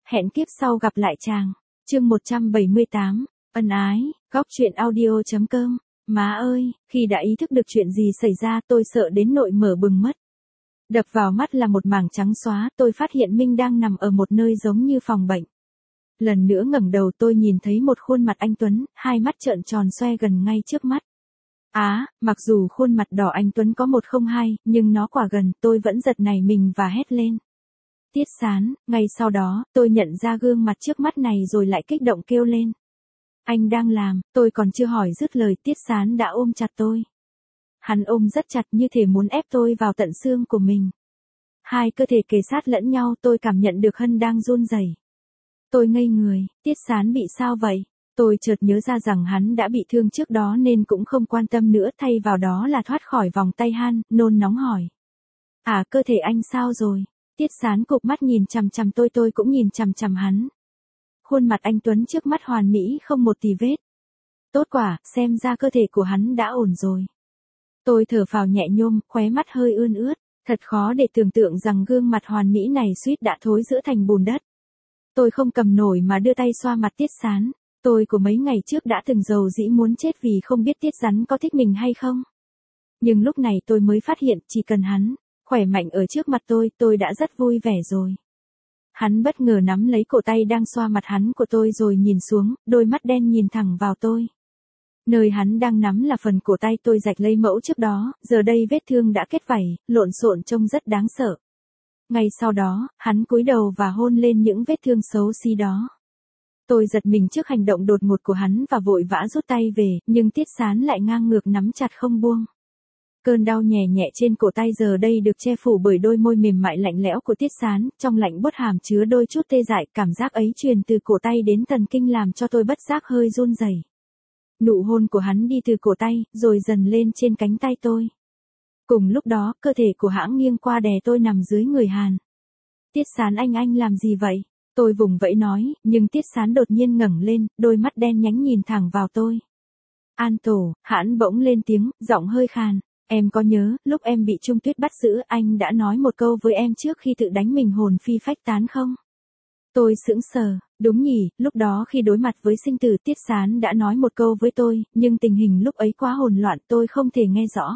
hẹn kiếp sau gặp lại chàng. Chương 178, ân ái, góc truyện audio.com. Má ơi, khi đã ý thức được chuyện gì xảy ra tôi sợ đến nỗi mở bừng mắt. Đập vào mắt là một mảng trắng xóa, tôi phát hiện Minh đang nằm ở một nơi giống như phòng bệnh. Lần nữa ngẩng đầu tôi nhìn thấy một khuôn mặt anh Tuấn, hai mắt trợn tròn xoe gần ngay trước mắt. Mặc dù khuôn mặt đỏ anh Tuấn có 102, nhưng nó quả gần, tôi vẫn giật nảy mình và hét lên. Tiết Sán, ngay sau đó, tôi nhận ra gương mặt trước mắt này rồi lại kích động kêu lên. Anh đang làm, tôi còn chưa hỏi dứt lời Tiết Sán đã ôm chặt tôi. Hắn ôm rất chặt như thể muốn ép tôi vào tận xương của mình. Hai cơ thể kề sát lẫn nhau, tôi cảm nhận được Hân đang run rẩy. Tôi ngây người, Tiết Sán bị sao vậy? Tôi chợt nhớ ra rằng hắn đã bị thương trước đó nên cũng không quan tâm nữa, thay vào đó là thoát khỏi vòng tay Han, nôn nóng hỏi. Cơ thể anh sao rồi? Tiết Sán cụp mắt nhìn chằm chằm tôi cũng nhìn chằm chằm hắn. Khuôn mặt anh Tuấn trước mắt hoàn mỹ không một tì vết. Tốt quả, xem ra cơ thể của hắn đã ổn rồi. Tôi thở phào nhẹ nhõm, khóe mắt hơi ươn ướt, thật khó để tưởng tượng rằng gương mặt hoàn mỹ này suýt đã thối rữa thành bùn đất. Tôi không cầm nổi mà đưa tay xoa mặt Tiết Sán. Tôi của mấy ngày trước đã từng dầu dĩ muốn chết vì không biết Tiết Sán có thích mình hay không. Nhưng lúc này tôi mới phát hiện chỉ cần hắn khỏe mạnh ở trước mặt tôi đã rất vui vẻ rồi. Hắn bất ngờ nắm lấy cổ tay đang xoa mặt hắn của tôi rồi nhìn xuống, đôi mắt đen nhìn thẳng vào tôi. Nơi hắn đang nắm là phần cổ tay tôi rạch lấy mẫu trước đó, giờ đây vết thương đã kết vảy, lộn xộn trông rất đáng sợ. Ngay sau đó, hắn cúi đầu và hôn lên những vết thương xấu xí đó. Tôi giật mình trước hành động đột ngột của hắn và vội vã rút tay về, nhưng Tiết Sán lại ngang ngược nắm chặt không buông. Cơn đau nhẹ nhẹ trên cổ tay giờ đây được che phủ bởi đôi môi mềm mại lạnh lẽo của Tiết Sán, trong lạnh buốt hàm chứa đôi chút tê dại, cảm giác ấy truyền từ cổ tay đến thần kinh làm cho tôi bất giác hơi run rẩy. Nụ hôn của hắn đi từ cổ tay, rồi dần lên trên cánh tay tôi. Cùng lúc đó, cơ thể của hãng nghiêng qua đè tôi nằm dưới người Hàn. Tiết Sán anh làm gì vậy? Tôi vùng vẫy nói, nhưng Tiết Sán đột nhiên ngẩng lên, đôi mắt đen nhánh nhìn thẳng vào tôi. An Tổ, hắn bỗng lên tiếng, giọng hơi khàn. Em có nhớ, lúc em bị Trung Tuyết bắt giữ, anh đã nói một câu với em trước khi tự đánh mình hồn phi phách tán không? Tôi sững sờ, đúng nhỉ, lúc đó khi đối mặt với sinh tử Tiết Sán đã nói một câu với tôi, nhưng tình hình lúc ấy quá hỗn loạn tôi không thể nghe rõ.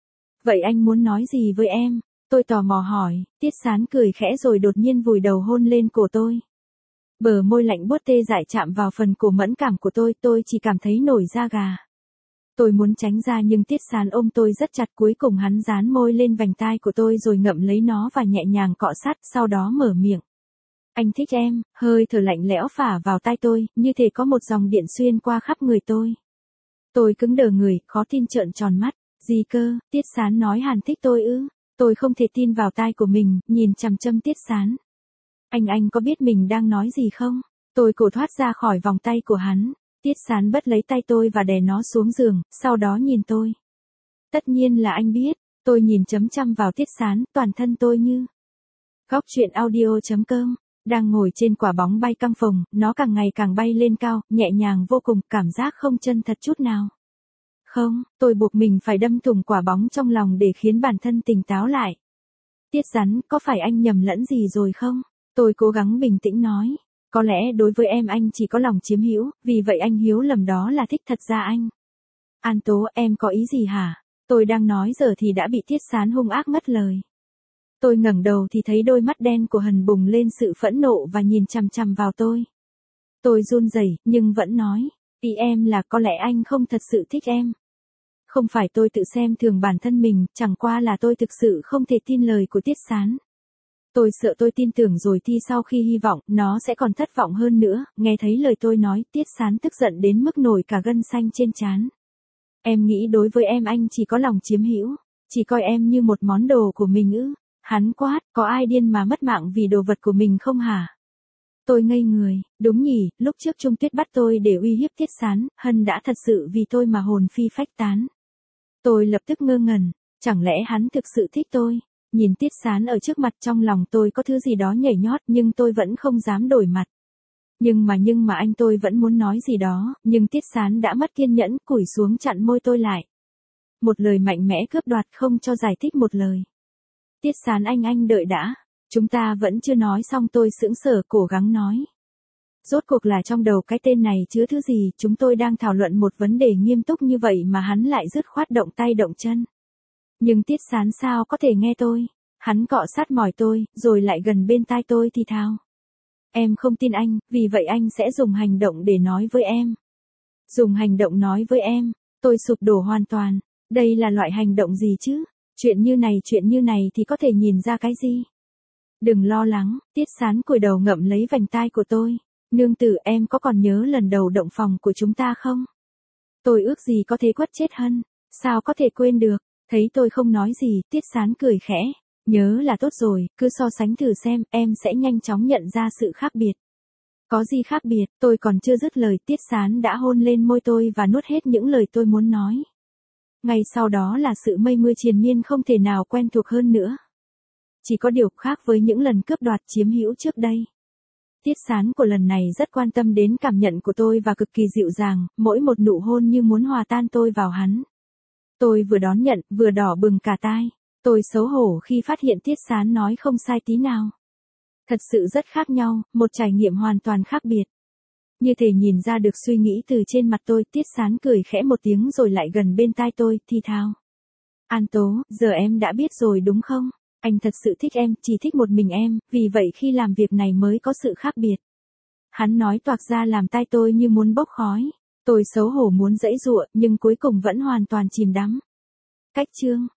Vậy anh muốn nói gì với em? Tôi tò mò hỏi, Tiết Sán cười khẽ rồi đột nhiên vùi đầu hôn lên cổ tôi. Bờ môi lạnh buốt tê dại chạm vào phần cổ mẫn cảm của tôi chỉ cảm thấy nổi da gà. Tôi muốn tránh ra nhưng Tiết Sán ôm tôi rất chặt, cuối cùng hắn dán môi lên vành tai của tôi rồi ngậm lấy nó và nhẹ nhàng cọ sát, sau đó mở miệng. Anh thích em, hơi thở lạnh lẽo phả vào tai tôi, như thể có một dòng điện xuyên qua khắp người tôi. Tôi cứng đờ người, khó tin trợn tròn mắt. Gì cơ, Tiết Sán nói Hàn thích tôi ư? Tôi không thể tin vào tai của mình, nhìn chằm chằm Tiết Sán. Anh có biết mình đang nói gì không? Tôi cổ thoát ra khỏi vòng tay của hắn. Tiết Sán bắt lấy tay tôi và đè nó xuống giường, sau đó nhìn tôi. Tất nhiên là anh biết, tôi nhìn chăm chăm vào Tiết Sán, toàn thân tôi như. Góc truyện audio.com, đang ngồi trên quả bóng bay căng phồng, nó càng ngày càng bay lên cao, nhẹ nhàng vô cùng, cảm giác không chân thật chút nào. Không, tôi buộc mình phải đâm thủng quả bóng trong lòng để khiến bản thân tỉnh táo lại. Tiết Sán, có phải anh nhầm lẫn gì rồi không? Tôi cố gắng bình tĩnh nói. Có lẽ đối với em anh chỉ có lòng chiếm hữu, vì vậy anh hiểu lầm đó là thích, thật ra anh. An Tố, em có ý gì hả? Tôi đang nói giờ thì đã bị Tiết Sán hung ác ngắt lời. Tôi ngẩng đầu thì thấy đôi mắt đen của Hân bùng lên sự phẫn nộ và nhìn chằm chằm vào tôi. Tôi run rẩy, nhưng vẫn nói, ý em là có lẽ anh không thật sự thích em. Không phải tôi tự xem thường bản thân mình, chẳng qua là tôi thực sự không thể tin lời của Tiết Sán. Tôi sợ tôi tin tưởng rồi thì sau khi hy vọng, nó sẽ còn thất vọng hơn nữa. Nghe thấy lời tôi nói, Tiết Sán tức giận đến mức nổi cả gân xanh trên trán. Em nghĩ đối với em anh chỉ có lòng chiếm hữu, chỉ coi em như một món đồ của mình ư? Hắn quát, có ai điên mà mất mạng vì đồ vật của mình không hả? Tôi ngây người, đúng nhỉ, lúc trước Trung Tuyết bắt tôi để uy hiếp Tiết Sán, Hân đã thật sự vì tôi mà hồn phi phách tán. Tôi lập tức ngơ ngẩn, chẳng lẽ hắn thực sự thích tôi? Nhìn Tiết Sán ở trước mặt, trong lòng tôi có thứ gì đó nhảy nhót nhưng tôi vẫn không dám đổi mặt. Nhưng mà anh, tôi vẫn muốn nói gì đó, nhưng Tiết Sán đã mất kiên nhẫn, cúi xuống chặn môi tôi lại. Một lời mạnh mẽ cướp đoạt, không cho giải thích một lời. Tiết Sán anh đợi đã. Chúng ta vẫn chưa nói xong, tôi sững sờ cố gắng nói. Rốt cuộc là trong đầu cái tên này chứa thứ gì, chúng tôi đang thảo luận một vấn đề nghiêm túc như vậy mà hắn lại dứt khoát động tay động chân. Nhưng Tiết Sán sao có thể nghe tôi, hắn cọ sát mỏi tôi, rồi lại gần bên tai tôi thì thào. Em không tin anh, vì vậy anh sẽ dùng hành động để nói với em. Dùng hành động nói với em, tôi sụp đổ hoàn toàn, đây là loại hành động gì chứ, chuyện như này thì có thể nhìn ra cái gì. Đừng lo lắng, Tiết Sán cúi đầu ngậm lấy vành tai của tôi. Nương tử, em có còn nhớ lần đầu động phòng của chúng ta không? Tôi ước gì có thể quất chết Hân, sao có thể quên được, thấy tôi không nói gì, Tiết Sán cười khẽ. Nhớ là tốt rồi, cứ so sánh thử xem, em sẽ nhanh chóng nhận ra sự khác biệt. Có gì khác biệt, tôi còn chưa dứt lời, Tiết Sán đã hôn lên môi tôi và nuốt hết những lời tôi muốn nói. Ngay sau đó là sự mây mưa triền miên không thể nào quen thuộc hơn nữa. Chỉ có điều khác với những lần cướp đoạt chiếm hữu trước đây. Tiết Sán của lần này rất quan tâm đến cảm nhận của tôi và cực kỳ dịu dàng, mỗi một nụ hôn như muốn hòa tan tôi vào hắn. Tôi vừa đón nhận, vừa đỏ bừng cả tai. Tôi xấu hổ khi phát hiện Tiết Sán nói không sai tí nào. Thật sự rất khác nhau, một trải nghiệm hoàn toàn khác biệt. Như thể nhìn ra được suy nghĩ từ trên mặt tôi, Tiết Sán cười khẽ một tiếng rồi lại gần bên tai tôi, thì thào. An Tố, giờ em đã biết rồi đúng không? Anh thật sự thích em, chỉ thích một mình em, vì vậy khi làm việc này mới có sự khác biệt. Hắn nói toạc ra làm tai tôi như muốn bốc khói. Tôi xấu hổ muốn giãy giụa, nhưng cuối cùng vẫn hoàn toàn chìm đắm. Cách chương